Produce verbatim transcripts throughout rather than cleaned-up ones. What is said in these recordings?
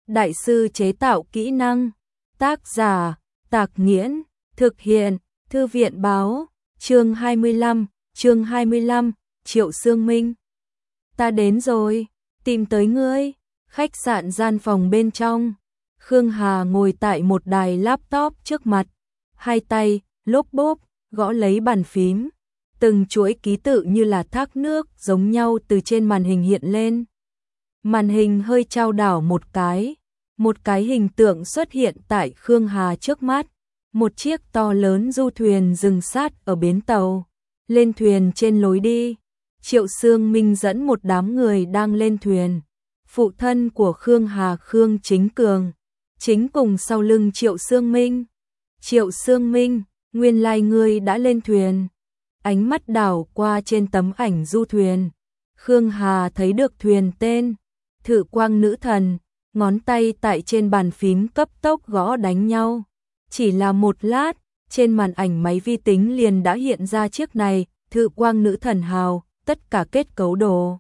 đại sư chế tạo kỹ năng. Tác giả, Tạc Nghiễn, thực hiện, Thư viện báo, chương hai mươi lăm, chương hai mươi lăm, Triệu Sương Minh. Ta đến rồi, tìm tới ngươi. Khách sạn gian phòng bên trong, Khương Hà ngồi tại một đài laptop trước mặt, hai tay, lốp bốp, gõ lấy bàn phím. Từng chuỗi ký tự như là thác nước giống nhau từ trên màn hình hiện lên. Màn hình hơi chao đảo một cái, một cái hình tượng xuất hiện tại Khương Hà trước mắt. Một chiếc to lớn du thuyền dừng sát ở bến tàu. Lên thuyền trên lối đi, Triệu Sương Minh dẫn một đám người đang lên thuyền. Phụ thân của Khương Hà Khương Chính Cường, chính cùng sau lưng Triệu Sương Minh. Triệu Sương Minh, nguyên lai ngươi đã lên thuyền. Ánh mắt đảo qua trên tấm ảnh du thuyền. Khương Hà thấy được thuyền tên, Thự Quang Nữ Thần, ngón tay tại trên bàn phím cấp tốc gõ đánh nhau. Chỉ là một lát, trên màn ảnh máy vi tính liền đã hiện ra chiếc này, Thự Quang Nữ Thần hào, tất cả kết cấu đồ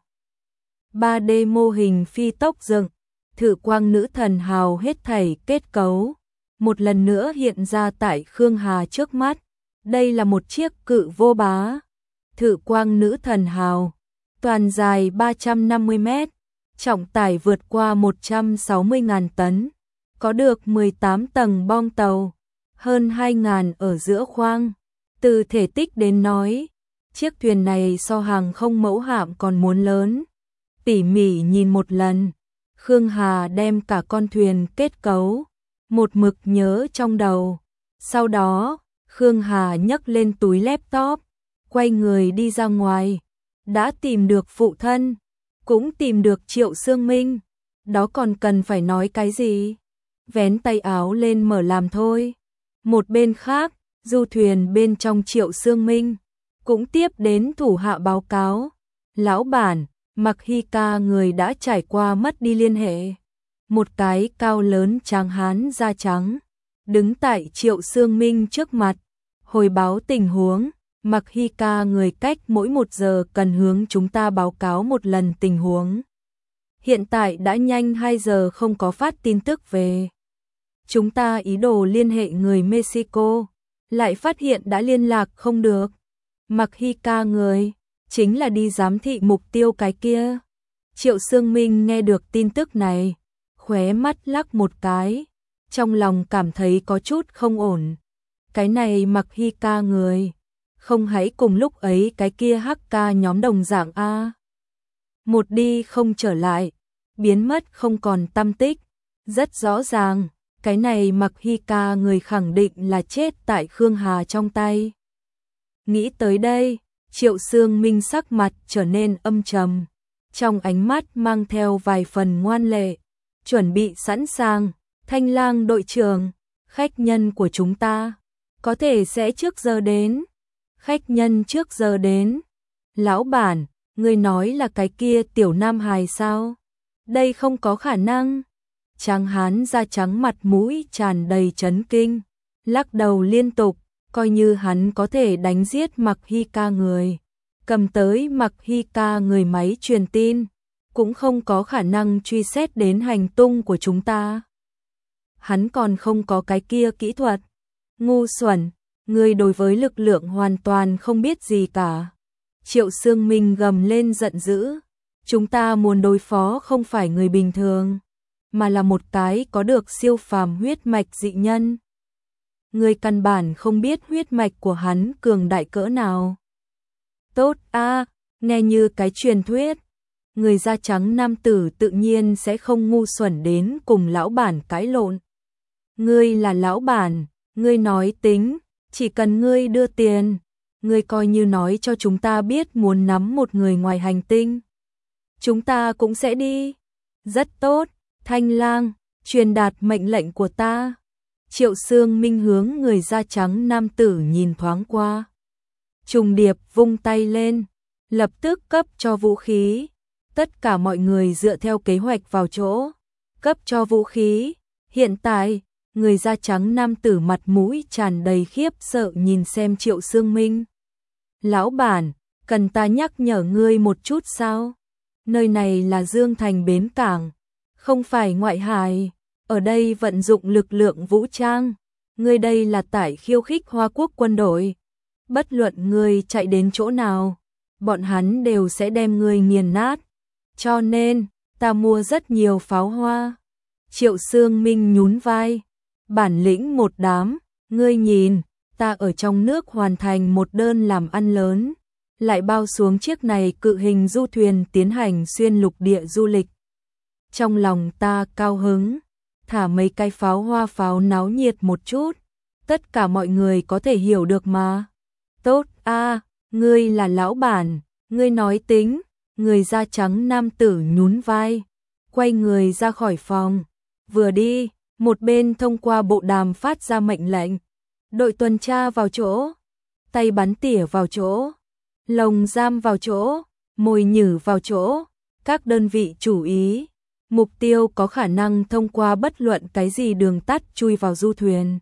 ba D mô hình phi tốc dựng, Thự Quang Nữ Thần hào hết thảy kết cấu. Một lần nữa hiện ra tại Khương Hà trước mắt. Đây là một chiếc cự vô bá, Thự Quang Nữ Thần hào, toàn dài ba trăm năm mươi mét, trọng tải vượt qua một trăm sáu mươi nghìn tấn, có được mười tám tầng bong tàu, hơn hai nghìn ở giữa khoang. Từ thể tích đến nói, chiếc thuyền này so hàng không mẫu hạm còn muốn lớn. Tỉ mỉ nhìn một lần, Khương Hà đem cả con thuyền kết cấu một mực nhớ trong đầu. Sau đó, Khương Hà nhấc lên túi laptop, quay người đi ra ngoài. Đã tìm được phụ thân, cũng tìm được Triệu Sương Minh, đó còn cần phải nói cái gì? Vén tay áo lên mở làm thôi. Một bên khác, du thuyền bên trong Triệu Sương Minh cũng tiếp đến thủ hạ báo cáo. Lão bản, Mặc Hy Ca người đã trải qua mất đi liên hệ. Một cái cao lớn tráng hán da trắng, đứng tại Triệu Sương Minh trước mặt, hồi báo tình huống. Mặc Hy Ca người cách mỗi một giờ cần hướng chúng ta báo cáo một lần tình huống. Hiện tại đã nhanh hai giờ không có phát tin tức về. Chúng ta ý đồ liên hệ người Mexico, lại phát hiện đã liên lạc không được. Mặc Hy Ca người, chính là đi giám thị mục tiêu cái kia. Triệu Sương Minh nghe được tin tức này, khóe mắt lắc một cái, trong lòng cảm thấy có chút không ổn. Cái này Mặc Hy Ca người, không hãy cùng lúc ấy cái kia hắc ca nhóm đồng dạng a. Một đi không trở lại, biến mất không còn tăm tích. Rất rõ ràng, cái này Mặc Hy Ca người khẳng định là chết tại Khương Hà trong tay. Nghĩ tới đây, Triệu Sương Minh sắc mặt trở nên âm trầm, trong ánh mắt mang theo vài phần ngoan lệ. Chuẩn bị sẵn sàng, Thanh Lang đội trưởng, khách nhân của chúng ta có thể sẽ trước giờ đến. Khách nhân trước giờ đến. Lão bản, người nói là cái kia tiểu nam hài sao? Đây không có khả năng. Tráng hán da trắng mặt mũi tràn đầy chấn kinh, lắc đầu liên tục, coi như hắn có thể đánh giết Mặc Hy Ca người, cầm tới Mặc Hy Ca người máy truyền tin, cũng không có khả năng truy xét đến hành tung của chúng ta. Hắn còn không có cái kia kỹ thuật. Ngu xuẩn, người đối với lực lượng hoàn toàn không biết gì cả. Triệu Sương Minh gầm lên giận dữ. Chúng ta muốn đối phó không phải người bình thường, mà là một cái có được siêu phàm huyết mạch dị nhân. Người căn bản không biết huyết mạch của hắn cường đại cỡ nào. Tốt a, nghe như cái truyền thuyết. Người da trắng nam tử tự nhiên sẽ không ngu xuẩn đến cùng lão bản cãi lộn. Ngươi là lão bản, ngươi nói tính, chỉ cần ngươi đưa tiền, ngươi coi như nói cho chúng ta biết muốn nắm một người ngoài hành tinh. Chúng ta cũng sẽ đi. Rất tốt, Thanh Lang, truyền đạt mệnh lệnh của ta. Triệu Sương Minh hướng người da trắng nam tử nhìn thoáng qua. Trùng điệp vung tay lên, lập tức cấp cho vũ khí. Tất cả mọi người dựa theo kế hoạch vào chỗ, cấp cho vũ khí. Hiện tại, người da trắng nam tử mặt mũi tràn đầy khiếp sợ nhìn xem Triệu Sương Minh. Lão bản, cần ta nhắc nhở ngươi một chút sao? Nơi này là Dương Thành bến cảng, không phải ngoại hải. ở đây vận dụng lực lượng vũ trang, ngươi đây là tại khiêu khích Hoa Quốc quân đội. Bất luận ngươi chạy đến chỗ nào, bọn hắn đều sẽ đem ngươi nghiền nát. Cho nên, ta mua rất nhiều pháo hoa. Triệu Sương Minh nhún vai, bản lĩnh một đám, ngươi nhìn, ta ở trong nước hoàn thành một đơn làm ăn lớn, lại bao xuống chiếc này cự hình du thuyền tiến hành xuyên lục địa du lịch. Trong lòng ta cao hứng, thả mấy cái pháo hoa pháo náo nhiệt một chút, tất cả mọi người có thể hiểu được mà. Tốt a, ngươi là lão bản, ngươi nói tính. Người da trắng nam tử nhún vai, quay người ra khỏi phòng, vừa đi, một bên thông qua bộ đàm phát ra mệnh lệnh. Đội tuần tra vào chỗ, tay bắn tỉa vào chỗ, lồng giam vào chỗ, mồi nhử vào chỗ, các đơn vị chú ý, mục tiêu có khả năng thông qua bất luận cái gì đường tắt chui vào du thuyền.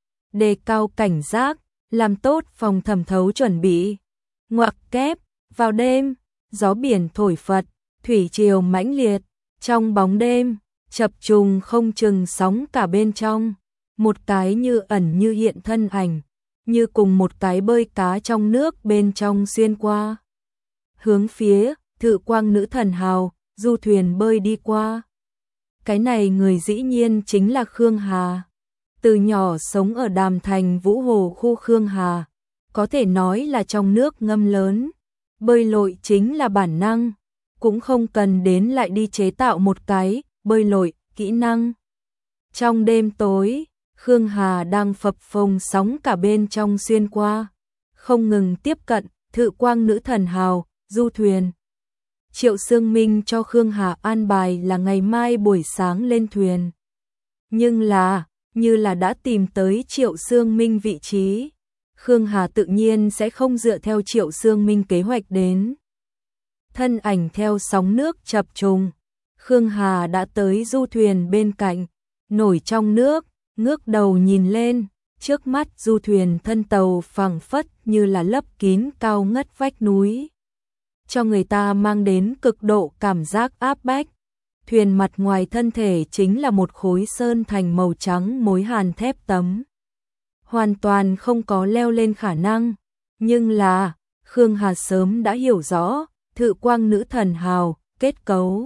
Đề cao cảnh giác, làm tốt phòng thẩm thấu chuẩn bị. Ngoặc kép, vào đêm, gió biển thổi phật, thủy triều mãnh liệt, trong bóng đêm, chập trùng không chừng sóng cả bên trong, một cái như ẩn như hiện thân ảnh, như cùng một cái bơi cá trong nước bên trong xuyên qua. Hướng phía Thự Quang Nữ Thần Hào, du thuyền bơi đi qua. Cái này người dĩ nhiên chính là Khương Hà. Từ nhỏ sống ở Đàm Thành Vũ Hồ khu Khương Hà, có thể nói là trong nước ngâm lớn. Bơi lội chính là bản năng, cũng không cần đến lại đi chế tạo một cái bơi lội kỹ năng. Trong đêm tối, Khương Hà đang phập phồng sóng cả bên trong xuyên qua, không ngừng tiếp cận Thự Quang Nữ Thần Hào, du thuyền. Triệu Sương Minh cho Khương Hà an bài là ngày mai buổi sáng lên thuyền. Nhưng là, như là đã tìm tới Triệu Sương Minh vị trí, Khương Hà tự nhiên sẽ không dựa theo Triệu Sương Minh kế hoạch đến. Thân ảnh theo sóng nước chập trùng, Khương Hà đã tới du thuyền bên cạnh, nổi trong nước, ngước đầu nhìn lên, trước mắt du thuyền thân tàu phẳng phất như là lấp kín cao ngất vách núi, cho người ta mang đến cực độ cảm giác áp bách. Thuyền mặt ngoài thân thể chính là một khối sơn thành màu trắng mối hàn thép tấm, hoàn toàn không có leo lên khả năng. Nhưng là, Khương Hà sớm đã hiểu rõ Thự Quang Nữ Thần Hào kết cấu,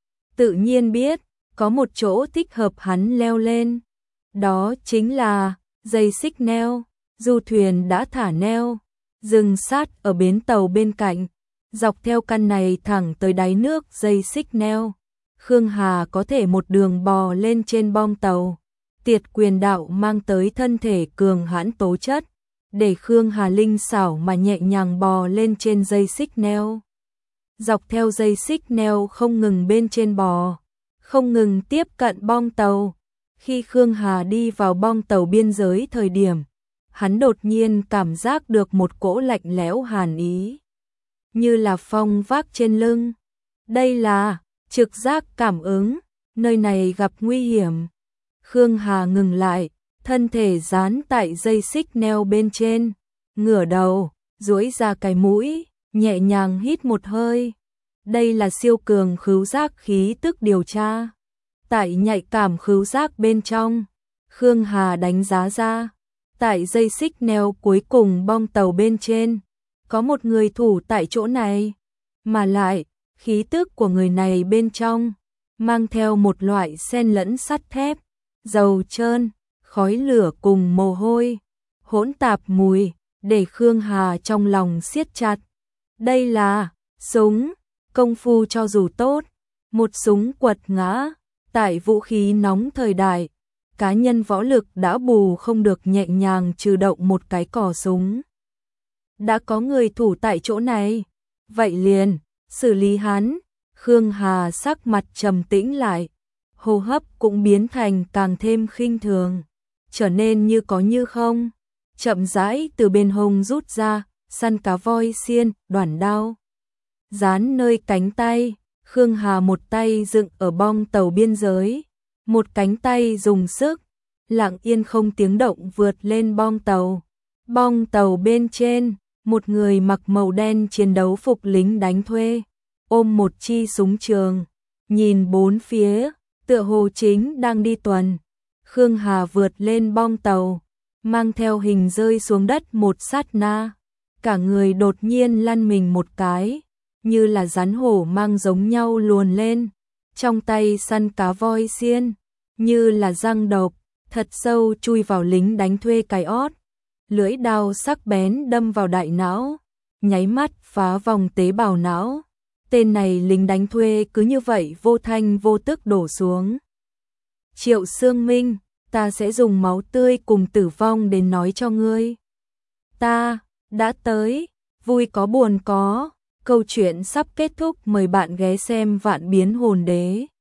tự nhiên biết có một chỗ thích hợp hắn leo lên, đó chính là dây xích neo. Du thuyền đã thả neo, dừng sát ở bến tàu bên cạnh, dọc theo căn này thẳng tới đáy nước dây xích neo, Khương Hà có thể một đường bò lên trên bong tàu. Tiệt Quyền Đạo mang tới thân thể cường hãn tố chất, để Khương Hà linh xảo mà nhẹ nhàng bò lên trên dây xích neo. Dọc theo dây xích neo không ngừng bên trên bò, không ngừng tiếp cận bong tàu. Khi Khương Hà đi vào bong tàu biên giới thời điểm, hắn đột nhiên cảm giác được một cỗ lạnh lẽo hàn ý, như là phong vác trên lưng. Đây là trực giác cảm ứng, nơi này gặp nguy hiểm. Khương Hà ngừng lại, thân thể dán tại dây xích neo bên trên, ngửa đầu, duỗi ra cái mũi, nhẹ nhàng hít một hơi. Đây là siêu cường khứu giác khí tức điều tra. Tại nhạy cảm khứu giác bên trong, Khương Hà đánh giá ra, tại dây xích neo cuối cùng bong tàu bên trên, có một người thủ tại chỗ này, mà lại, khí tức của người này bên trong, mang theo một loại xen lẫn sắt thép, dầu trơn, khói lửa cùng mồ hôi, hỗn tạp mùi, để Khương Hà trong lòng siết chặt. Đây là súng, công phu cho dù tốt, một súng quật ngã, tại vũ khí nóng thời đại, cá nhân võ lực đã bù không được nhẹ nhàng trừ động một cái cò súng. Đã có người thủ tại chỗ này, vậy liền, xử lý hắn. Khương Hà sắc mặt trầm tĩnh lại, hô hấp cũng biến thành càng thêm khinh thường, trở nên như có như không, chậm rãi từ bên hông rút ra, săn cá voi xiên, đoản đao. Dán nơi cánh tay, Khương Hà một tay dựng ở bong tàu biên giới, một cánh tay dùng sức, lặng yên không tiếng động vượt lên bong tàu. Bong tàu bên trên, một người mặc màu đen chiến đấu phục lính đánh thuê, ôm một chi súng trường, nhìn bốn phía, tựa hồ chính đang đi tuần. Khương Hà vượt lên bong tàu, mang theo hình rơi xuống đất một sát na, cả người đột nhiên lăn mình một cái, như là rắn hổ mang giống nhau luồn lên, trong tay săn cá voi xiên, như là răng độc, thật sâu chui vào lính đánh thuê cái ót, lưỡi đao sắc bén đâm vào đại não, nháy mắt phá vòng tế bào não. Tên này lính đánh thuê cứ như vậy vô thanh vô tức đổ xuống. Triệu Sương Minh, ta sẽ dùng máu tươi cùng tử vong đến nói cho ngươi. Ta đã tới, vui có buồn có, câu chuyện sắp kết thúc, mời bạn ghé xem Vạn Biến Hồn Đế.